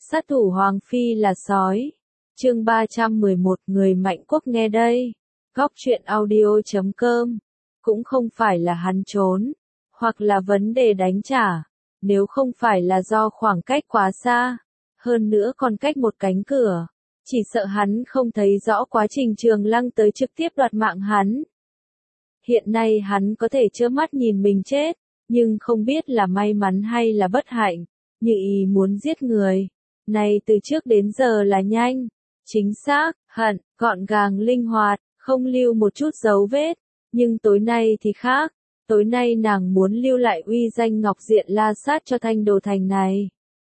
Sát thủ Hoàng Phi là sói. Chương 311 Người mạnh quốc nghe đây. Góc truyện audio.com. Cũng không phải là hắn trốn, hoặc là vấn đề đánh trả, nếu không phải là do khoảng cách quá xa, hơn nữa còn cách một cánh cửa, chỉ sợ hắn không thấy rõ quá trình Trường Lăng tới trực tiếp đoạt mạng hắn. Hiện nay hắn có thể trơ mắt nhìn mình chết, nhưng không biết là may mắn hay là bất hạnh, như ý muốn giết người. Này từ trước đến giờ là nhanh, chính xác, hận, gọn gàng linh hoạt, không lưu một chút dấu vết. Nhưng tối nay thì khác, tối nay nàng muốn lưu lại uy danh Ngọc Diện La Sát cho Thanh Đồ Thành này.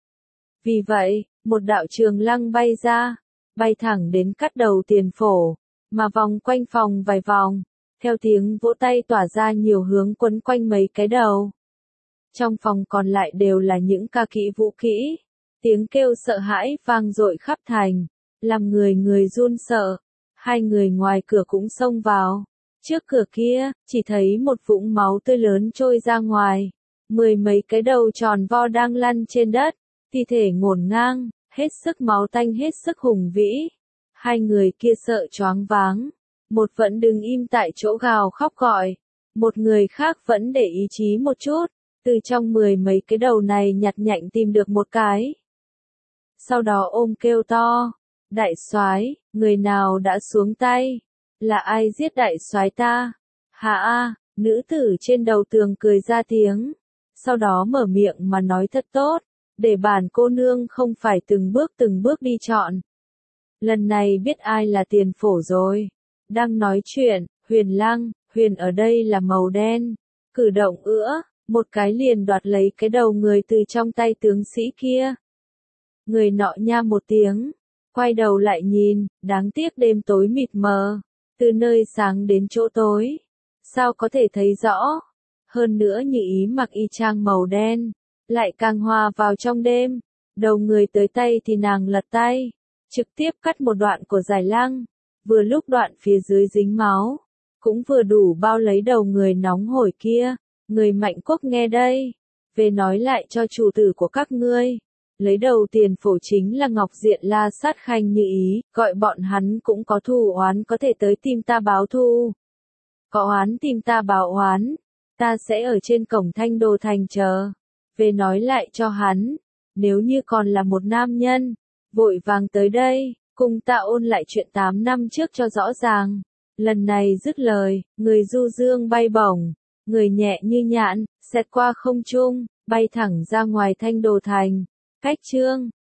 Vì vậy, một đạo Trường Lăng bay ra, bay thẳng đến cắt đầu Tiền Phổ, mà vòng quanh phòng vài vòng, theo tiếng vỗ tay tỏa ra nhiều hướng quấn quanh mấy cái đầu. Trong phòng còn lại đều là những ca kỹ vũ kỹ, tiếng kêu sợ hãi vang dội khắp thành, làm người người run sợ. Hai người ngoài cửa cũng xông vào. Trước cửa kia, chỉ thấy một vũng máu tươi lớn trôi ra ngoài. Mười mấy cái đầu tròn vo đang lăn trên đất, thi thể ngổn ngang, hết sức máu tanh hết sức hùng vĩ. Hai người kia sợ choáng váng. Một vẫn đứng im tại chỗ gào khóc gọi. Một người khác vẫn để ý chí một chút, từ trong mười mấy cái đầu này nhặt nhạnh tìm được một cái. Sau đó ôm kêu to. Đại soái, người nào đã xuống tay? Là ai giết đại soái ta? Hả a, nữ tử trên đầu tường cười ra tiếng. Sau đó mở miệng mà nói thật tốt, để bản cô nương không phải từng bước đi chọn. Lần này biết ai là Tiền Phổ rồi. Đang nói chuyện, Huyền Lăng, Huyền ở đây là màu đen. Cử động một cái liền đoạt lấy cái đầu người từ trong tay tướng sĩ kia. Người nọ nha một tiếng. Quay đầu lại nhìn, đáng tiếc đêm tối mịt mờ, từ nơi sáng đến chỗ tối, sao có thể thấy rõ. Hơn nữa Như ý mặc y trang màu đen, lại càng hòa vào trong đêm. Đầu người tới tay thì nàng lật tay, trực tiếp cắt một đoạn của Giải Lăng, vừa lúc đoạn phía dưới dính máu, cũng vừa đủ bao lấy đầu người nóng hổi kia. Người mạnh quốc nghe đây, về nói lại cho chủ tử của các ngươi. Lấy đầu Tiền Phổ chính là Ngọc Diện La Sát Khanh Như ý, gọi bọn hắn cũng có thù oán có thể tới tìm ta báo thù. Có oán tìm ta báo oán, ta sẽ ở trên cổng Thanh Đồ Thành chờ. Về nói lại cho hắn, nếu như còn là một nam nhân, vội vàng tới đây, cùng ta ôn lại chuyện 8 năm trước cho rõ ràng. Lần này dứt lời, người du dương bay bổng, người nhẹ như nhạn, xẹt qua không trung, bay thẳng ra ngoài Thanh Đồ Thành. Cách chương